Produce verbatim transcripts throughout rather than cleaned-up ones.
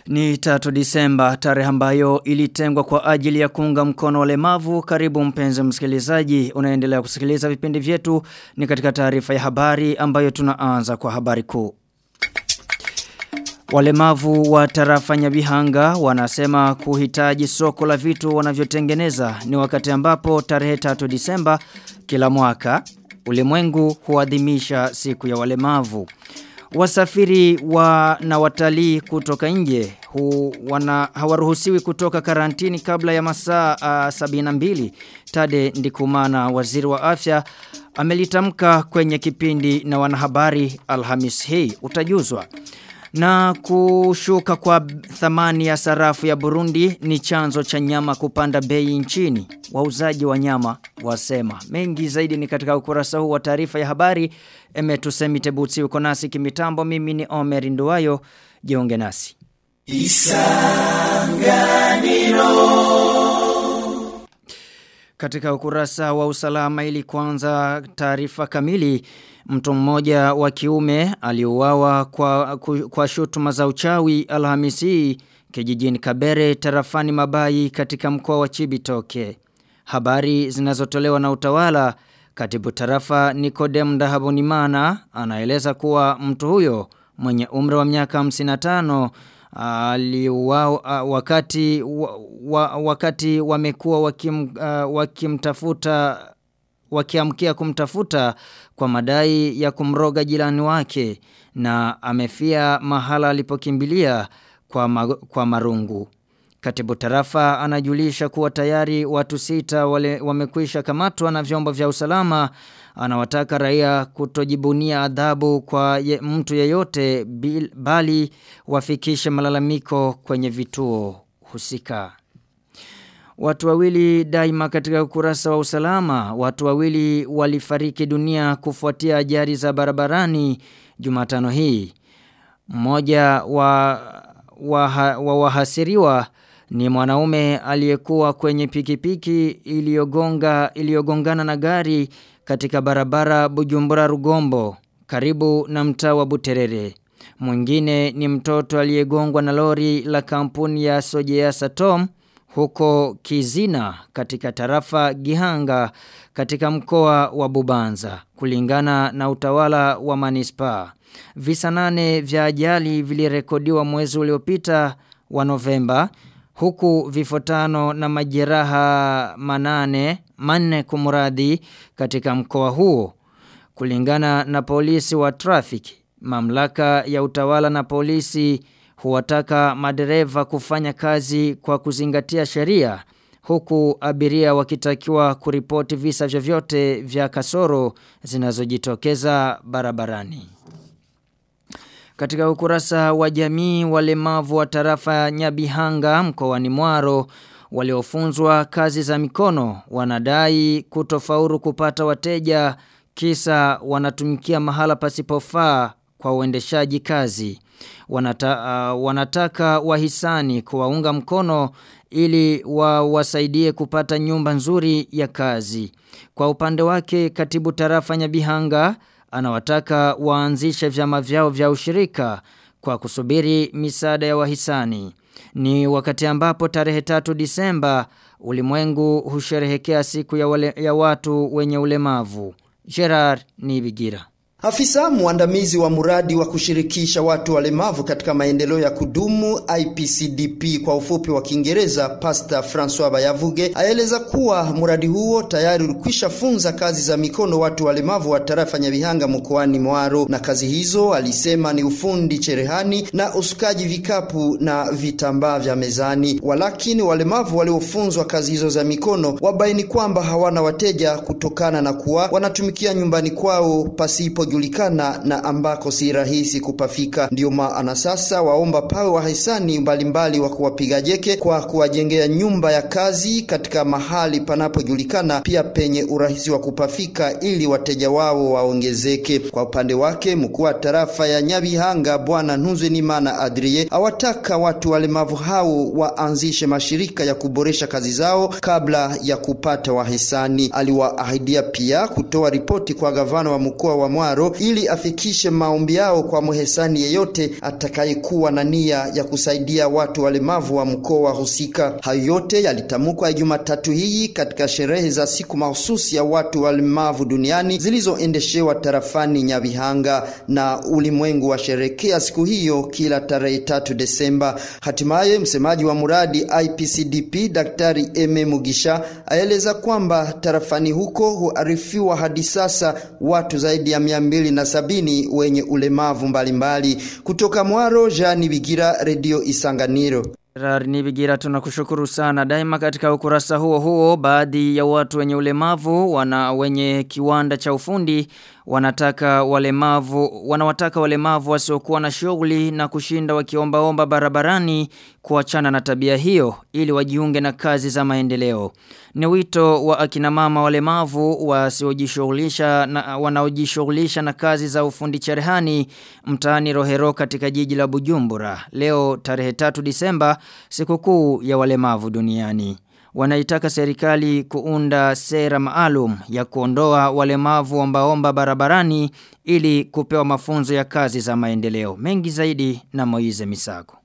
Ni tatu Disemba, tarehe ambayo ilitengwa kwa ajili ya kuunga mkono walemavu. Karibu mpenzi msikilizaji, unaendelea kusikiliza vipindi vyetu. Ni katika taarifa ya habari ambayo tunaanza kwa habari kuu. Walemavu wa tarafa Nyabihanga wanasema kuhitaji soko la vitu wanavyotengeneza. Ni wakati ambapo tarehe tatu Disemba kila mwaka ulimwengu huadhimisha siku ya walemavu. Wasafiri wa na watalii kutoka nje hu, wana hawaruhusiwi kutoka karantini kabla ya masaa uh, sabini na mbili. Tade Ndikumana, waziri wa afya, amelitamka kwenye kipindi na wanahabari Alhamis hii. Utajuzwa. Na kushuka kwa thamani ya sarafu ya Burundi ni chanzo cha nyama kupanda bei nchini. Wauzaji wa nyama wasema. Mengi zaidi ni katika ukurasa huu wa taarifa ya habari. Emetusemi Tebuti uko nasi kimitambo. Mimi ni Omer Nduwayo. Jiunge nasi. Isanganiro. Katika ukurasa wa usalama ili kwanza taarifa kamili. Mtu mmoja wa kiume aliuawa kwa, kwa shutuma za uchawi Alhamisi kijijini Kabere tarafani Mabayi katika mkoa wa Cibitoke. Habari zinazotolewa na utawala, katibu tarafa Nikodem Ndahabonimana anaeleza kuwa mtu huyo mwenye umri wa miaka hamsini na tano aliuawa wakati wa, wa, wakati wamekuwa wakim, uh, wakimtafuta wakiamkia kumtafuta kwa madai ya kumroga jirani wake na amefia mahala alipokimbilia kwa, ma, kwa marungu. Katibu tarafa anajulisha kuwa tayari watu sita wale wamekwisha kamatwa na vyombo vya usalama. Anawataka raia kutojibunia adhabu kwa ye, mtu yeyote bil, bali wafikishe malalamiko kwenye vituo husika. Watu wawili daima katika ukurasa wa usalama, watu wawili walifariki dunia kufuatia ajali za barabarani Jumatano hii. Mmoja wa, wa, wa wahasiriwa ni mwanaume aliyekuwa kwenye pikipiki iliyogonga iliyogongana na gari katika barabara Bujumbura Rugombo karibu na mtaa wa Buterere. Mwingine ni mtoto aliyegongwa na lori la kampuni ya Sojea Satom huko Kizina katika tarafa Gihanga katika mkoa wa Bubanza kulingana na utawala wa manispa. Visa nane vya ajali vilirekodiwa mwezi uliopita wa Novemba huku vifo tano na majeraha manane manne kumuradi katika mkoa huo kulingana na polisi wa trafiki. Mamlaka ya utawala na polisi huwataka madereva kufanya kazi kwa kuzingatia sheria huku abiria wakitakiwa kuripoti visa vyovyote vya kasoro zinazojitokeza barabarani. Katika ukurasa wa jamii, walemavu wa tarafa Nyabihanga mkoani Mwaro waliofunzwa kazi za mikono wanadai kutofaulu kupata wateja kisa wanatumikia mahala pasipofaa kwa uendeshaji kazi. Wanata, uh, wanataka wahisani kuwaunga mkono ili wa wasaidie kupata nyumba nzuri ya kazi. Kwa upande wake katibu tarafa Nyabihanga anawataka waanzishe vyama vyao vya ushirika kwa kusubiri misaada ya wahisani. Ni wakati ambapo tarehe tatu Disemba ulimwengu husherehekea siku ya, wale, ya watu wenye ulemavu. Gerard Nibigira. Afisa muandamizi wa muradi wa kushirikisha watu walemavu katika maendeleo ya kudumu I P C D P kwa ufupi wa Kiingereza, Pastor François Bayavuge aeleza kuwa muradi huo tayari ulikwisha funza kazi za mikono watu walemavu wa tarafa Nyabihanga mkoani Mwaro, na kazi hizo alisema ni ufundi cherehani na usukaji vikapu na vitambaa vya mezani. Walakini walemavu waliofunzwa kazi hizo za mikono wabaini kwamba hawana wateja kutokana na kuwa wanatumikia nyumbani kwao pasipo julikana na ambako si rahisi kupafika. Ndio maana sasa waomba pawe wahisani mbalimbali wa kuwapiga jeke kwa kuwajengea nyumba ya kazi katika mahali panapojulikana pia penye urahisi wa kupafika ili wateja wao waongezeke. Kwa upande wake mkuu wa tarafa ya Nyabihanga Bwana Ntunzwenimana Adrie awataka watu walemavu hao waanzishe mashirika ya kuboresha kazi zao kabla ya kupata wahisani. Aliwaahidia pia kutoa ripoti kwa gavana wa mkoa wa Mwaro Mwaro ili afikishe maombi yao kwa muhesani yeyote atakayekuwa na nia ya kusaidia watu walemavu wa mkoa husika. Hayo yote yalitamkwa Jumatatu hii katika sherehe za siku mahususi ya watu walemavu duniani zilizoendeshewa tarafani Nyabihanga, na ulimwengu wa sherekea siku hiyo kila tarehe tatu Desemba. Hatimaye msemaji wa muradi I P C D P Daktari Eme Mugisha aeleza kwamba tarafani huko huarifiwa hadi sasa watu zaidi ya mia mbili na sabini wenye ulemavu mbalimbali. Kutoka Mwaro, Jani Bigira, Radio Isanganiro. Rarni Bigira, tunakushukuru sana. Daima katika ukurasa huo huo, baadhi ya watu wenye ulemavu wana wenye kiwanda cha ufundi wanataka walemavu wanawataka walemavu wasiokuwa na shughuli na kushinda wakiomba-omba barabarani kuachana na tabia hiyo ili wajiunge na kazi za maendeleo. Ni wito wa akina mama walemavu wasiojishughulisha na wanaojishughulisha na kazi za ufundi cherehani mtaani Rohero katika jiji la Bujumbura. Leo tarehe tatu Disemba, sikukuu ya walemavu duniani. Wanaitaka serikali kuunda sera maalum ya kuondoa walemavu omba-omba barabarani ili kupewa mafunzo ya kazi za maendeleo. Mengi zaidi na Moize Misago.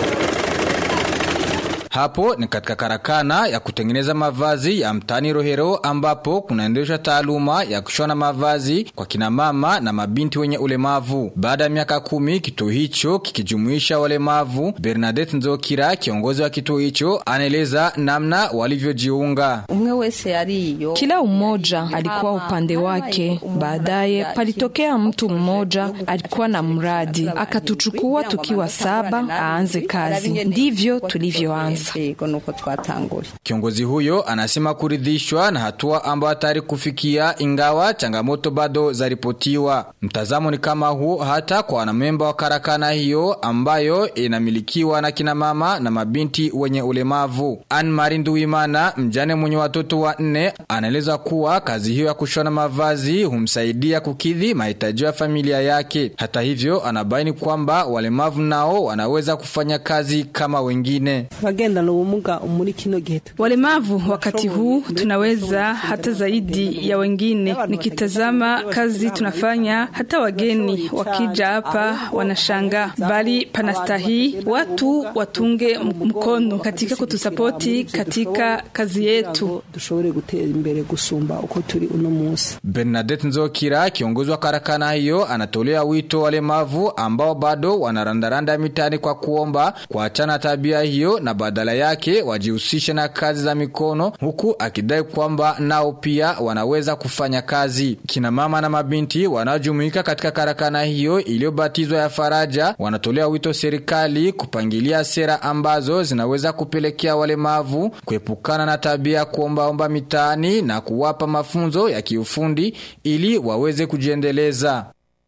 Hapo ni katika karakana ya kutengeneza mavazi ya mtani Rohero ambapo kunaendeshwa taaluma ya kushona mavazi kwa kina mama na mabinti wenye ulemavu. Baada ya miaka kumi kituo hicho kikijumuisha walemavu, Bernadette Nzokira, kiongozi wa kituo hicho, anaeleza namna walivyojiunga. Kila umoja alikuwa upande wake. Baadaye palitokea mtu mmoja alikuwa na mradi, akatuchukua tukiwa saba aanze kazi. Ndivyo tulivyoanza. Kiongozi huyo anasema kuridhishwa na hatua ambayo tayari kufikia, ingawa changamoto bado zaripotiwa. Mtazamo ni kama huo hata kwa wanamemba wa karakana hiyo ambayo inamilikiwa na kina mama na mabinti wenye ulemavu. Anne Marie Nduwimana, mjane mwenye watoto wanne, anaeleza kuwa kazi hiyo ya kushona mavazi humsaidia kukidhi mahitaji ya familia yake. Hata hivyo anabaini kwamba walemavu nao wanaweza kufanya kazi kama wengine. Walemavu wakati huu tunaweza hata zaidi ya wengine. Nikitazama kazi tunafanya, hata wageni wakija hapa wanashanga, bali panastahi watu watunge mkono katika kutusapoti katika kazi yetu. Bernadette Nzokira, kiongozi wa karakana hiyo, anatolea wito walemavu ambao bado wanarandaranda mitani kwa kuomba kuachana tabia hiyo na badala yake wajihusishe na kazi za mikono, huku akidai kwamba nao pia wanaweza kufanya kazi. Kina mama na mabinti wanajumuika katika karakana hiyo iliyobatizwa ya Faraja wanatolea wito serikali kupangilia sera ambazo zinaweza kupelekea walemavu kuepukana na tabia kuomba-omba mitaani na kuwapa mafunzo ya kiufundi ili waweze kujiendeleza.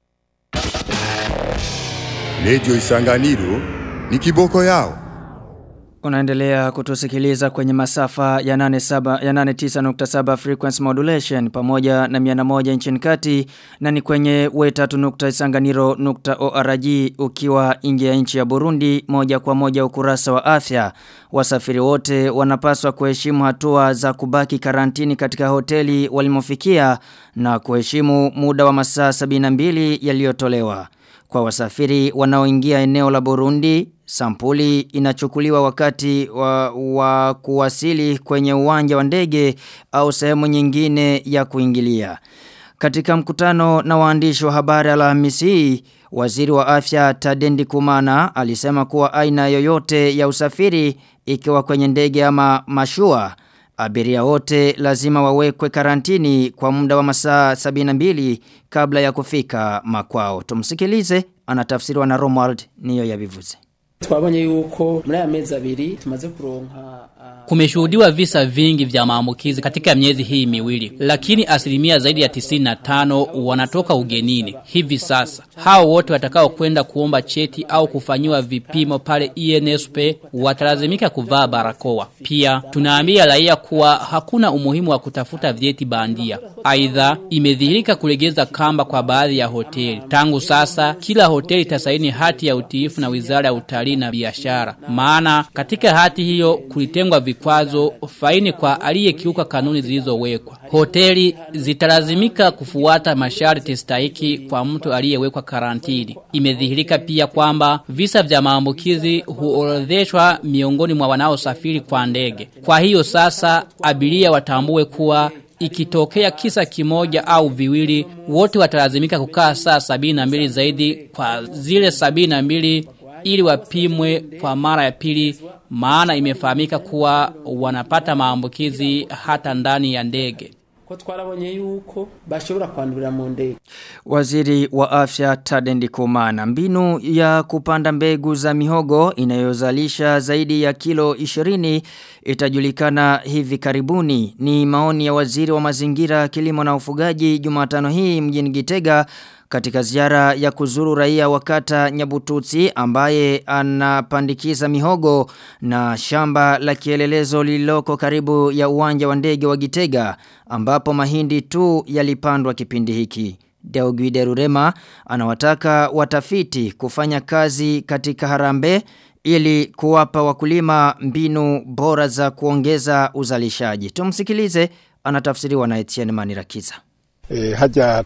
Radio Isanganiro ni kiboko yao. Unaendelea kutusikiliza kwenye masafa ya nane nane tisa nukta saba frequency modulation pamoja na mia moja nchini kati, na ni kwenye we tatu nukta isanganiro nukta org ukiwa nje ya nchi ya Burundi. Moja kwa moja ukurasa wa afya. Wasafiri wote wanapaswa kuheshimu hatua za kubaki karantini katika hoteli walimofikia na kuheshimu muda wa masaa sabini na mbili yaliyotolewa. Kwa wasafiri wanaoingia eneo la Burundi, sampuli inachukuliwa wakati wa, wa kuwasili kwenye uwanja wa ndege au sehemu nyingine ya kuingilia. Katika mkutano na waandishi wa habari Alhamisi, waziri wa afya Tadendi Kumana alisema kuwa aina yoyote ya usafiri, ikiwa kwenye ndege ama mashua, abiria wote lazima wawekwe karantini kwa muda wa masaa sabini na mbili kabla ya kufika makwao. Tumsikilize, anatafsiriwa na Romuald Niyo Yabivuze. Twabonye yuko muri aya mezi abiri tumaze kuronka kumeshuhudiwa visa vingi vya maambukizi katika miezi hii miwili, lakini asilimia zaidi ya tisini na tano wanatoka ugenini. Hivi sasa hao wote watakao kwenda kuomba cheti au kufanyiwa vipimo pale I N S P watalazimika kuvaa barakoa. Pia tunaambia raia kuwa hakuna umuhimu wa kutafuta vyeti bandia. Aidha, imedhihirika kulegeza kamba kwa baadhi ya hoteli. Tangu sasa kila hoteli itasaini hati ya utiifu na Wizara ya Utalii na Biashara. Maana katika hati hiyo kulitengwa vikwazo, faini kwa aliyekiuka kanuni zilizowekwa. Hoteli zitalazimika kufuata masharti stahiki kwa mtu aliyewekwa karantini. Imedhihirika pia kwamba visa vya maambukizi huorodheshwa miongoni mwa wanaosafiri kwa ndege. Kwa hiyo sasa abiria watambue kuwa ikitokea kisa kimoja au viwili, wote watalazimika kukaa saa sabini na mbili zaidi kwa zile sabini na mbili ili wapimwe kwa mara ya pili, maana imefahamika kuwa wanapata maambukizi hata ndani ya ndege. Kwa twarabonye yuko bashobora kwandurira mu ndege. Waziri wa Afya Tadendi Kumana, mbinu ya kupanda mbegu za mihogo inayozalisha zaidi ya kilo ishirini itajulikana hivi karibuni. Ni maoni ya Waziri wa Mazingira, Kilimo na Ufugaji Jumatano hii mjini Gitega katika ziara ya kuzuru raia wa kata Nyabututsi ambaye anapandikiza mihogo na shamba la kielelezo lililoko karibu ya uwanja wa ndege wa Gitega ambapo mahindi tu yalipandwa kipindi hiki. Deogwide Rurema anawataka watafiti kufanya kazi katika Harambe ili kuwapa wakulima mbinu bora za kuongeza uzalishaji. Tumsikilize, anatafsiriwa na Etienne Manirakiza. E, haja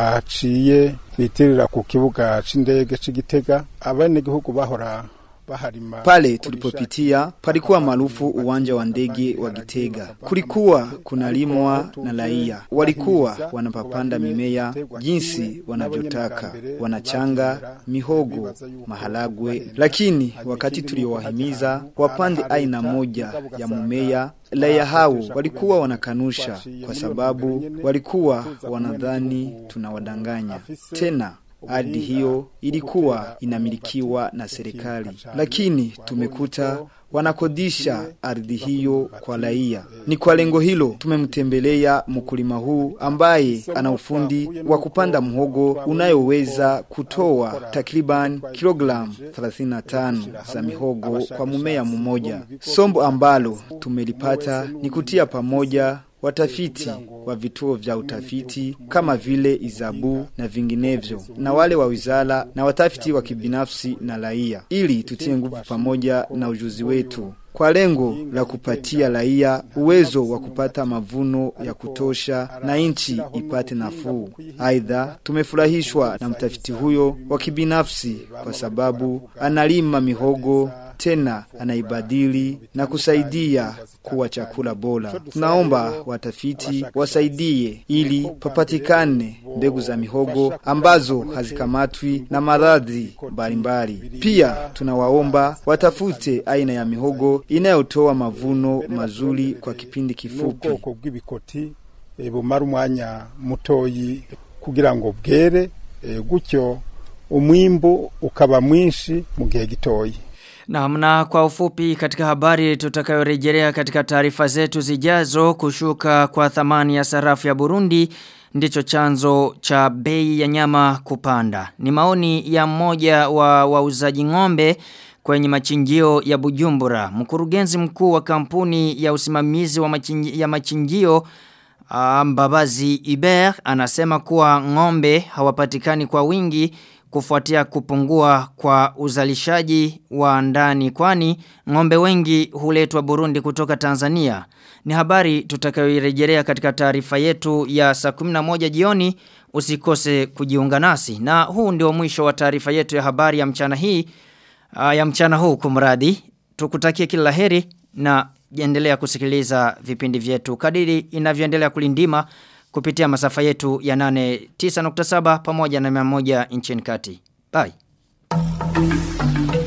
twaciye bitirira ku kibuga c'indege c'Igitega abanyagihugu bahora baharima. Pale tulipopitia palikuwa maarufu uwanja wa ndege wa Gitega. Kulikuwa kunalimwa na raia. Walikuwa wanapapanda mimea jinsi wanavyotaka. Wanachanga mihogo, maharagwe, lakini wakati tuliowahimiza wapande aina moja ya mmea, raia hao walikuwa wanakanusha kwa sababu walikuwa wanadhani tunawadanganya. Tena ardhi hiyo ilikuwa inamilikiwa na serikali, lakini tumekuta wanakodisha ardhi hiyo kwa raia. Ni kwa lengo hilo tumemtembelea mkulima huu ambaye ana ufundi wa kupanda mhogo unayoweza kutoa takriban kilogramu thelathini na tano za mihogo kwa mmea mmoja. Sombo ambalo tumelipata ni kutia pamoja watafiti wa vituo vya utafiti kama vile Izabu na vinginevyo na wale wa wizara na watafiti wa kibinafsi na raia ili tutie nguvu pamoja na ujuzi wetu kwa lengo la kupatia raia uwezo wa kupata mavuno ya kutosha na nchi ipate nafuu. Aidha tumefurahishwa na mtafiti huyo wa kibinafsi kwa sababu analima mihogo tena anaibadili na kusaidia kuwa chakula bora. Tunaomba watafiti wasaidie ili papatikane mbegu za mihogo ambazo hazikamatwi na maradhi mbalimbali. Pia tunawaomba watafute aina ya mihogo inayotoa mavuno mazuri kwa kipindi kifupi. E, bumara umwanya mutoyi kugira ngo bwere e, gutyo umwimbo ukaba mwinshi mu gihe gitoyi. Na mna kwa ufupi katika habari tutakayorejelea katika taarifa zetu zijazo, kushuka kwa thamani ya sarafu ya Burundi ndicho chanzo cha bei ya nyama kupanda. Ni maoni ya mmoja wa wauzaji ng'ombe kwenye machinjio ya Bujumbura. Mkurugenzi mkuu wa kampuni ya usimamizi wa machinjio, ya machinjio Mbabazi Iber anasema kuwa ng'ombe hawapatikani kwa wingi kufuatia kupungua kwa uzalishaji wa ndani, kwani ng'ombe wengi huletwa Burundi kutoka Tanzania. Ni habari tutakayoirejelea katika taarifa yetu ya saa kumi na moja jioni. Usikose kujiunga nasi. Na huu ndio mwisho wa taarifa yetu ya habari ya mchana hii ya mchana huu kumradi. Tukutakie kila laheri na endelea kusikiliza vipindi vyetu kadiri inavyoendelea kulindima kupitia masafa yetu ya nane tisa nukta saba pamoja na mia moja nchini kati. Bye.